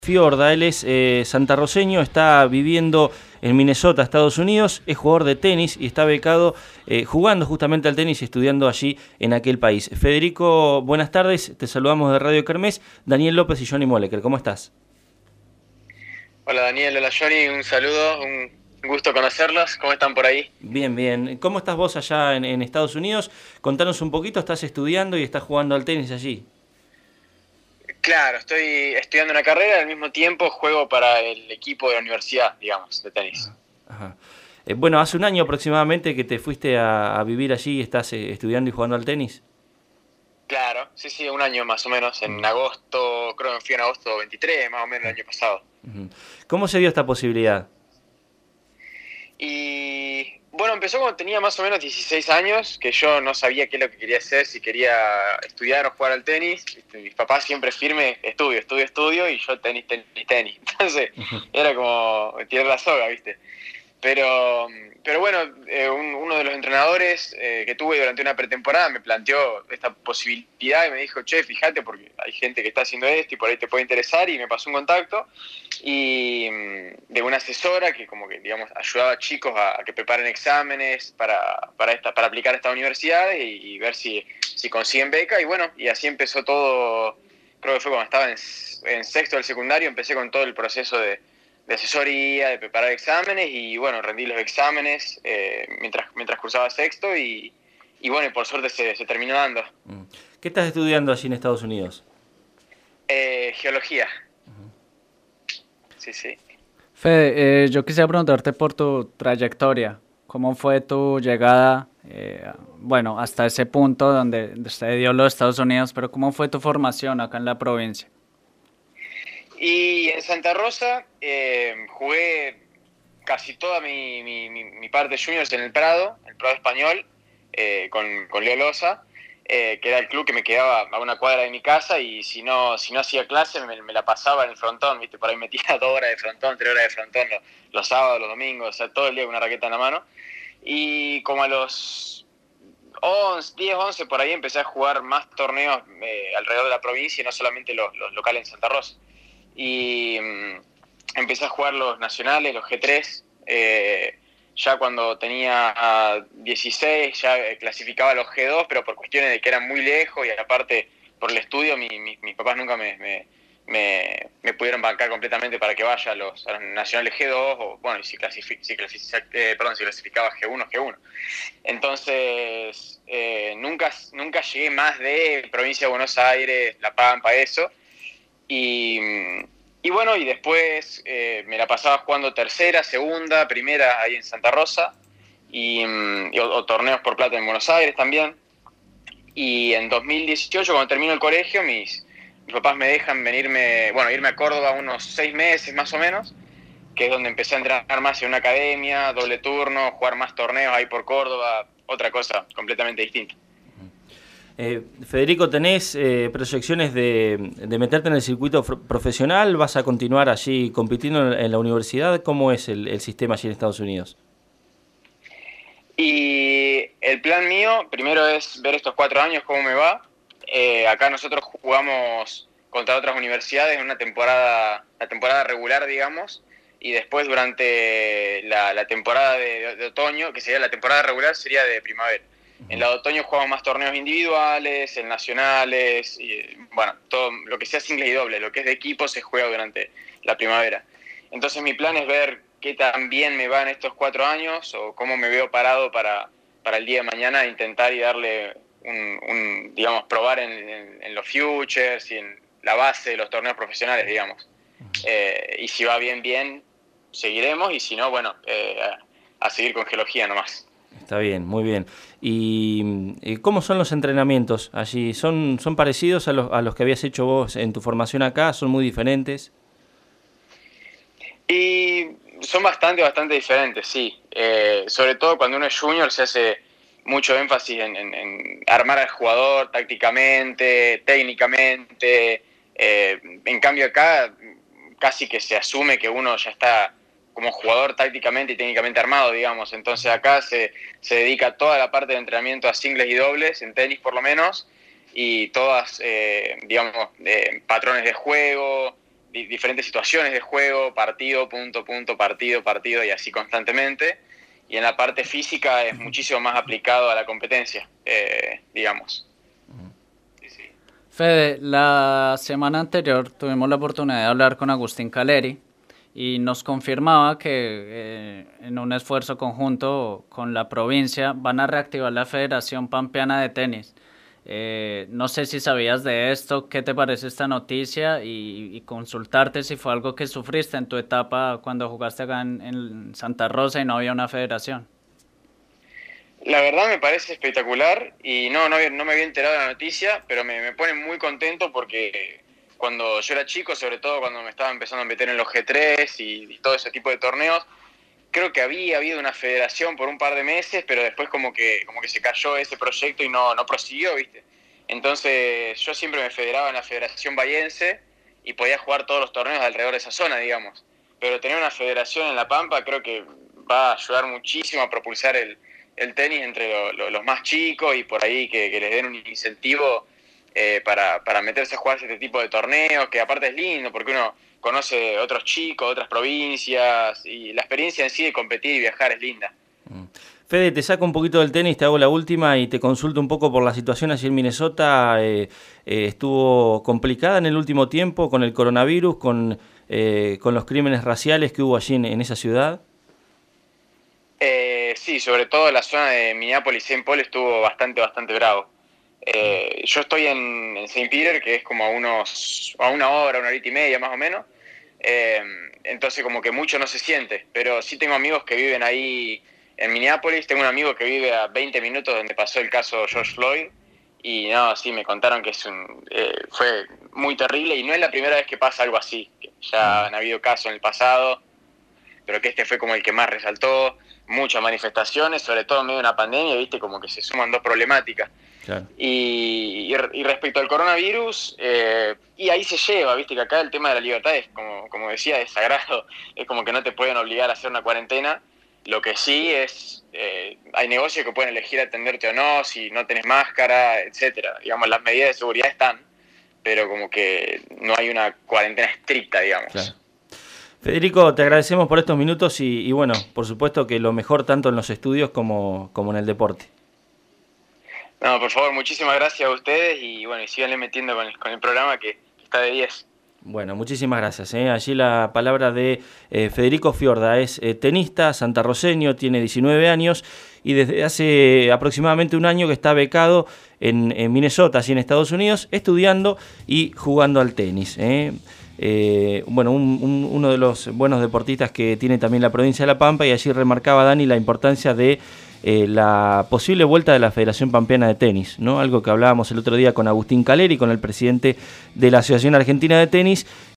Fiorda, él es santarroceño, está viviendo en Minnesota, Estados Unidos, es jugador de tenis y está becado jugando justamente al tenis y estudiando allí en aquel país. Federico, buenas tardes, te saludamos de Radio Kermés, Daniel López y Johnny Moleker, ¿cómo estás? Hola Daniel, hola Johnny, un saludo, un gusto conocerlos, ¿cómo están por ahí? Bien, bien. ¿Cómo estás vos allá en Estados Unidos? Contanos un poquito, estás estudiando y estás jugando al tenis allí. Claro, estoy estudiando una carrera, al mismo tiempo juego para el equipo de la universidad, digamos, de tenis. Ajá. Bueno, hace un año aproximadamente que te fuiste a vivir allí y estás estudiando y jugando al tenis. Claro, sí, un año más o menos, Mm. en agosto, creo que fui en agosto 23, más o menos el año pasado. Ujú. ¿Cómo se dio esta posibilidad? Y bueno, empezó cuando tenía más o menos 16 años, que yo no sabía qué es lo que quería hacer, si quería estudiar o jugar al tenis. Mis papás siempre firme, estudio, y yo tenis. Entonces Ujú. era como tirar la soga, ¿viste? Pero bueno, uno de los entrenadores que tuve durante una pretemporada me planteó esta posibilidad y me dijo, che, fíjate porque hay gente que está haciendo esto y por ahí te puede interesar, y me pasó un contacto y de una asesora que como que, digamos, ayudaba a chicos a que preparen exámenes para aplicar a esta universidad y ver si consiguen beca. Y bueno, y así empezó todo. Creo que fue cuando estaba en sexto del secundario, empecé con todo el proceso de asesoría, de preparar exámenes, y bueno, rendí los exámenes mientras cursaba sexto, y bueno, y por suerte se terminó dando. Mm. ¿Qué estás estudiando allí en Estados Unidos? Geología, sí. Fede, yo quisiera preguntarte por tu trayectoria. ¿Cómo fue tu llegada, bueno, hasta ese punto donde se dio los Estados Unidos, pero cómo fue tu formación acá en la provincia? Y en Santa Rosa jugué casi toda mi parte de juniors en el Prado español, con Leo Loza, que era el club que me quedaba a una cuadra de mi casa, y si no hacía clase me la pasaba en el frontón, ¿viste? Por ahí metía 2 horas de frontón, 3 horas de frontón los sábados, los domingos, o sea, todo el día con una raqueta en la mano. Y como a los 10, 11 por ahí empecé a jugar más torneos alrededor de la provincia y no solamente los locales en Santa Rosa. Y empecé a jugar los nacionales, los G3. Ya cuando tenía 16 ya clasificaba los G2, pero por cuestiones de que eran muy lejos y aparte por el estudio, mis papás nunca me pudieron bancar completamente para que vaya a los nacionales G2, o bueno, y si clasificaba G1, G1. Entonces, nunca llegué más de provincia de Buenos Aires, La Pampa, eso. Y, y bueno, y después me la pasaba jugando tercera, segunda, primera ahí en Santa Rosa, o torneos por plata en Buenos Aires también. Y en 2018, cuando termino el colegio, mis papás me dejan irme a Córdoba unos 6 meses más o menos, que es donde empecé a entrenar más en una academia, doble turno, jugar más torneos ahí por Córdoba, otra cosa completamente distinta. Federico, ¿tenés proyecciones de meterte en el circuito profesional? ¿Vas a continuar allí compitiendo en la universidad? ¿Cómo es el sistema allí en Estados Unidos? Y el plan mío, primero es ver estos 4 años cómo me va. Acá nosotros jugamos contra otras universidades en la temporada regular, digamos, y después durante la temporada de otoño, que sería la temporada regular, sería de primavera. En la de otoño jugamos más torneos individuales, en nacionales, y bueno, todo lo que sea single y doble, lo que es de equipo se juega durante la primavera. Entonces mi plan es ver qué tan bien me va en estos 4 años, o cómo me veo parado para el día de mañana, intentar y darle digamos, probar en los futures y en la base de los torneos profesionales, digamos. Y si va bien, seguiremos, y si no, bueno, a seguir con geología nomás. Está bien, muy bien. ¿Y cómo son los entrenamientos allí? ¿Son parecidos a los que habías hecho vos en tu formación acá? ¿Son muy diferentes? Y son bastante diferentes, sí. Sobre todo cuando uno es junior se hace mucho énfasis en armar al jugador tácticamente, técnicamente. En cambio acá casi que se asume que uno ya está como jugador tácticamente y técnicamente armado, digamos. Entonces acá se dedica toda la parte de entrenamiento a singles y dobles, en tenis por lo menos, y todas, digamos, patrones de juego, diferentes situaciones de juego, partido, punto, punto, partido, partido, y así constantemente. Y en la parte física es muchísimo más aplicado a la competencia, digamos. Sí, sí. Fede, la semana anterior tuvimos la oportunidad de hablar con Agustín Caleri y nos confirmaba que en un esfuerzo conjunto con la provincia van a reactivar la Federación Pampeana de Tenis. No sé si sabías de esto, qué te parece esta noticia y consultarte si fue algo que sufriste en tu etapa cuando jugaste acá en Santa Rosa y no había una federación. La verdad me parece espectacular y no me había enterado de la noticia, pero me pone muy contento porque cuando yo era chico, sobre todo cuando me estaba empezando a meter en los G3 y todo ese tipo de torneos, creo que había habido una federación por un par de meses, pero después como que se cayó ese proyecto y no prosiguió, ¿viste? Entonces yo siempre me federaba en la Federación Bahiense y podía jugar todos los torneos alrededor de esa zona, digamos. Pero tener una federación en La Pampa creo que va a ayudar muchísimo a propulsar el tenis entre los más chicos y por ahí que les den un incentivo para meterse a jugar este tipo de torneos, que aparte es lindo porque uno conoce otros chicos, otras provincias, y la experiencia en sí de competir y viajar es linda. Fede, te saco un poquito del tenis, te hago la última y te consulto un poco por la situación allí en Minnesota. Estuvo complicada en el último tiempo con el coronavirus, con los crímenes raciales que hubo allí en esa ciudad. Sí, sobre todo la zona de Minneapolis-Saint Paul estuvo bastante bravo. Yo estoy en St. Peter, que es como a una horita y media más o menos, entonces como que mucho no se siente, pero sí tengo amigos que viven ahí en Minneapolis. Tengo un amigo que vive a 20 minutos donde pasó el caso George Floyd, y no, sí, me contaron que fue muy terrible, y no es la primera vez que pasa algo así, que ya han habido casos en el pasado, pero que este fue como el que más resaltó. Muchas manifestaciones, sobre todo en medio de una pandemia, viste, como que se suman dos problemáticas. Claro. Y respecto al coronavirus, y ahí se lleva, viste, que acá el tema de la libertad es, como decía, es sagrado, es como que no te pueden obligar a hacer una cuarentena. Lo que sí es, hay negocios que pueden elegir atenderte o no, si no tenés máscara, etcétera. Digamos, las medidas de seguridad están, pero como que no hay una cuarentena estricta, digamos. Claro. Federico, te agradecemos por estos minutos y bueno, por supuesto que lo mejor tanto en los estudios como en el deporte. No, por favor, muchísimas gracias a ustedes y bueno, y síganle metiendo con el programa que está de 10. Bueno, muchísimas gracias. Allí la palabra de Federico Fiorda, es tenista santarroceño, tiene 19 años y desde hace aproximadamente un año que está becado en Minnesota, así en Estados Unidos, estudiando y jugando al tenis. Bueno, uno de los buenos deportistas que tiene también la provincia de La Pampa, y allí remarcaba Dani la importancia de la posible vuelta de la Federación Pampeana de Tenis, ¿no? Algo que hablábamos el otro día con Agustín Caleri, con el presidente de la Asociación Argentina de Tenis,